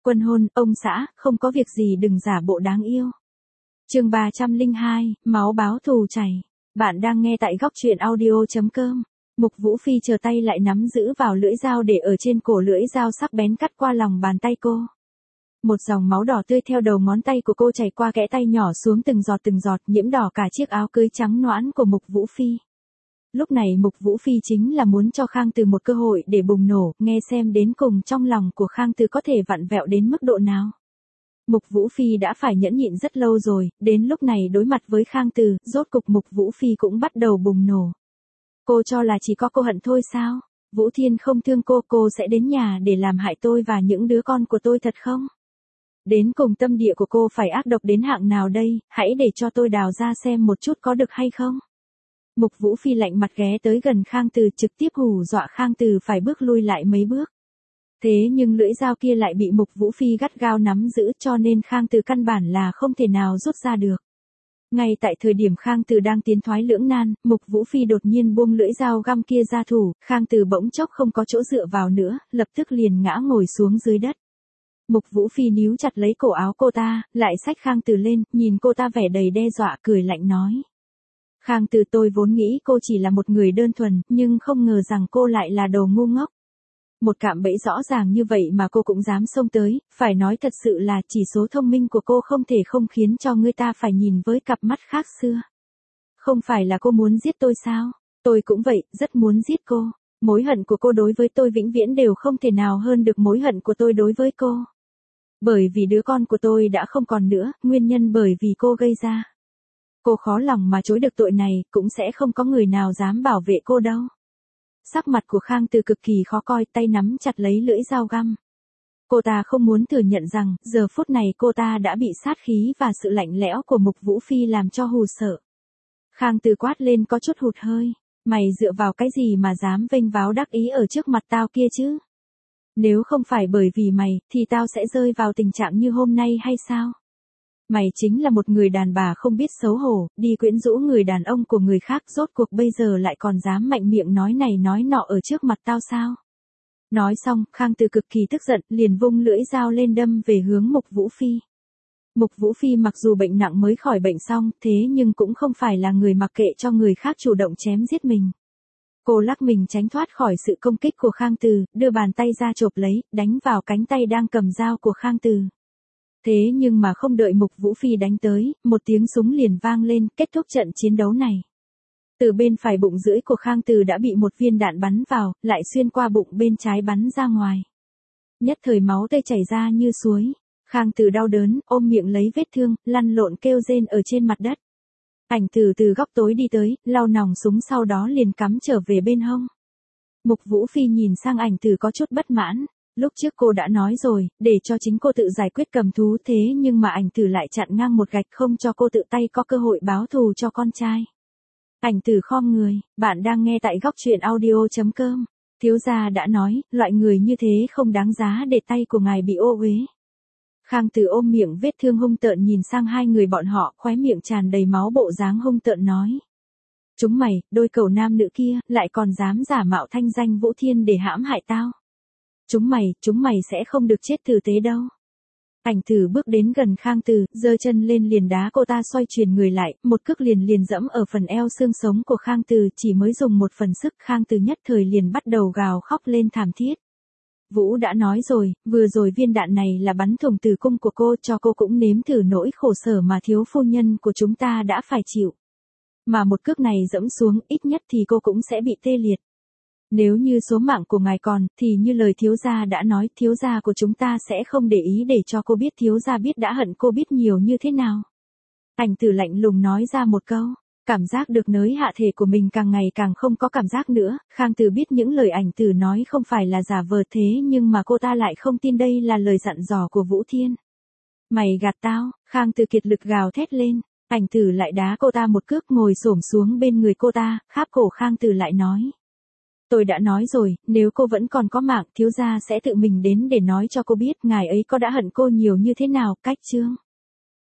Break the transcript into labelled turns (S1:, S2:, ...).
S1: Quân hôn, ông xã, không có việc gì đừng giả bộ đáng yêu. Chương 302, máu báo thù chảy. Bạn đang nghe tại góc truyện audio.com. Mục Vũ Phi chờ tay lại nắm giữ vào lưỡi dao để ở trên cổ, lưỡi dao sắc bén cắt qua lòng bàn tay cô. Một dòng máu đỏ tươi theo đầu ngón tay của cô chảy qua kẽ tay nhỏ xuống từng giọt nhiễm đỏ cả chiếc áo cưới trắng nõn của Mục Vũ Phi. Lúc này Mục Vũ Phi chính là muốn cho Khang Từ một cơ hội để bùng nổ, nghe xem đến cùng trong lòng của Khang Từ có thể vặn vẹo đến mức độ nào. Mục Vũ Phi đã phải nhẫn nhịn rất lâu rồi, đến lúc này đối mặt với Khang Từ, rốt cục Mục Vũ Phi cũng bắt đầu bùng nổ. Cô cho là chỉ có cô hận thôi sao? Vũ Thiên không thương cô sẽ đến nhà để làm hại tôi và những đứa con của tôi thật không? Đến cùng tâm địa của cô phải ác độc đến hạng nào đây, hãy để cho tôi đào ra xem một chút có được hay không? Mục Vũ Phi lạnh mặt ghé tới gần Khang Từ, trực tiếp hù dọa Khang Từ phải bước lui lại mấy bước. Thế nhưng lưỡi dao kia lại bị Mục Vũ Phi gắt gao nắm giữ, cho nên Khang Từ căn bản là không thể nào rút ra được. Ngay tại thời điểm Khang Từ đang tiến thoái lưỡng nan, Mục Vũ Phi đột nhiên buông lưỡi dao găm kia ra thủ, Khang Từ bỗng chốc không có chỗ dựa vào nữa, lập tức liền ngã ngồi xuống dưới đất. Mục Vũ Phi níu chặt lấy cổ áo cô ta, lại xách Khang Từ lên, nhìn cô ta vẻ đầy đe dọa, cười lạnh nói. Khang Từ, tôi vốn nghĩ cô chỉ là một người đơn thuần, nhưng không ngờ rằng cô lại là đồ ngu ngốc. Một cạm bẫy rõ ràng như vậy mà cô cũng dám xông tới, phải nói thật sự là chỉ số thông minh của cô không thể không khiến cho người ta phải nhìn với cặp mắt khác xưa. Không phải là cô muốn giết tôi sao? Tôi cũng vậy, rất muốn giết cô. Mối hận của cô đối với tôi vĩnh viễn đều không thể nào hơn được mối hận của tôi đối với cô. Bởi vì đứa con của tôi đã không còn nữa, nguyên nhân bởi vì cô gây ra. Cô khó lòng mà chối được tội này, cũng sẽ không có người nào dám bảo vệ cô đâu. Sắc mặt của Khang Từ cực kỳ khó coi, tay nắm chặt lấy lưỡi dao găm. Cô ta không muốn thừa nhận rằng, giờ phút này cô ta đã bị sát khí và sự lạnh lẽo của Mục Vũ Phi làm cho hù sợ. Khang Từ quát lên có chút hụt hơi, mày dựa vào cái gì mà dám vênh váo đắc ý ở trước mặt tao kia chứ? Nếu không phải bởi vì mày, thì tao sẽ rơi vào tình trạng như hôm nay hay sao? Mày chính là một người đàn bà không biết xấu hổ, đi quyến rũ người đàn ông của người khác, rốt cuộc bây giờ lại còn dám mạnh miệng nói này nói nọ ở trước mặt tao sao? Nói xong, Khang Từ cực kỳ tức giận, liền vung lưỡi dao lên đâm về hướng Mục Vũ Phi. Mục Vũ Phi mặc dù bệnh nặng mới khỏi bệnh xong, thế nhưng cũng không phải là người mặc kệ cho người khác chủ động chém giết mình. Cô lắc mình tránh thoát khỏi sự công kích của Khang Từ, đưa bàn tay ra chộp lấy, đánh vào cánh tay đang cầm dao của Khang Từ. Thế nhưng mà không đợi Mục Vũ Phi đánh tới, một tiếng súng liền vang lên, kết thúc trận chiến đấu này. Từ bên phải bụng rưỡi của Khang Từ đã bị một viên đạn bắn vào, lại xuyên qua bụng bên trái bắn ra ngoài. Nhất thời máu tươi chảy ra như suối. Khang Từ đau đớn, ôm miệng lấy vết thương, lăn lộn kêu rên ở trên mặt đất. Ảnh Từ từ góc tối đi tới, lau nòng súng sau đó liền cắm trở về bên hông. Mục Vũ Phi nhìn sang Ảnh Từ có chút bất mãn. Lúc trước cô đã nói rồi, để cho chính cô tự giải quyết cầm thú, thế nhưng mà Ảnh Từ lại chặn ngang một gạch không cho cô tự tay có cơ hội báo thù cho con trai. Ảnh Từ khom người, bạn đang nghe tại góc truyện audio.com. Thiếu gia đã nói, loại người như thế không đáng giá để tay của ngài bị ô uế. Khang Từ ôm miệng vết thương hung tợn nhìn sang hai người bọn họ, khóe miệng tràn đầy máu, bộ dáng hung tợn nói. Chúng mày, đôi cẩu nam nữ kia, lại còn dám giả mạo thanh danh Vũ Thiên để hãm hại tao. Chúng mày sẽ không được chết tử tế đâu. Ảnh Từ bước đến gần Khang Từ, giơ chân lên liền đá cô ta xoay chuyển người lại, một cước liền dẫm ở phần eo xương sống của Khang Từ, chỉ mới dùng một phần sức, Khang Từ nhất thời liền bắt đầu gào khóc lên thảm thiết. Vũ đã nói rồi, vừa rồi viên đạn này là bắn thủng tử cung của cô, cho cô cũng nếm thử nỗi khổ sở mà thiếu phu nhân của chúng ta đã phải chịu. Mà một cước này dẫm xuống, ít nhất thì cô cũng sẽ bị tê liệt. Nếu như số mạng của ngài còn, thì như lời thiếu gia đã nói, thiếu gia của chúng ta sẽ không để ý để cho cô biết thiếu gia biết đã hận cô biết nhiều như thế nào. Ảnh Từ lạnh lùng nói ra một câu, cảm giác được nới hạ thể của mình càng ngày càng không có cảm giác nữa. Khang Từ biết những lời Ảnh Từ nói không phải là giả vờ, thế nhưng mà cô ta lại không tin đây là lời dặn dò của Vũ Thiên. Mày gạt tao, Khang Từ kiệt lực gào thét lên. Ảnh Từ lại đá cô ta một cước, ngồi xổm xuống bên người cô ta, kháp cổ Khang Từ lại nói. Tôi đã nói rồi, nếu cô vẫn còn có mạng, thiếu gia sẽ tự mình đến để nói cho cô biết ngài ấy có đã hận cô nhiều như thế nào. Cách chương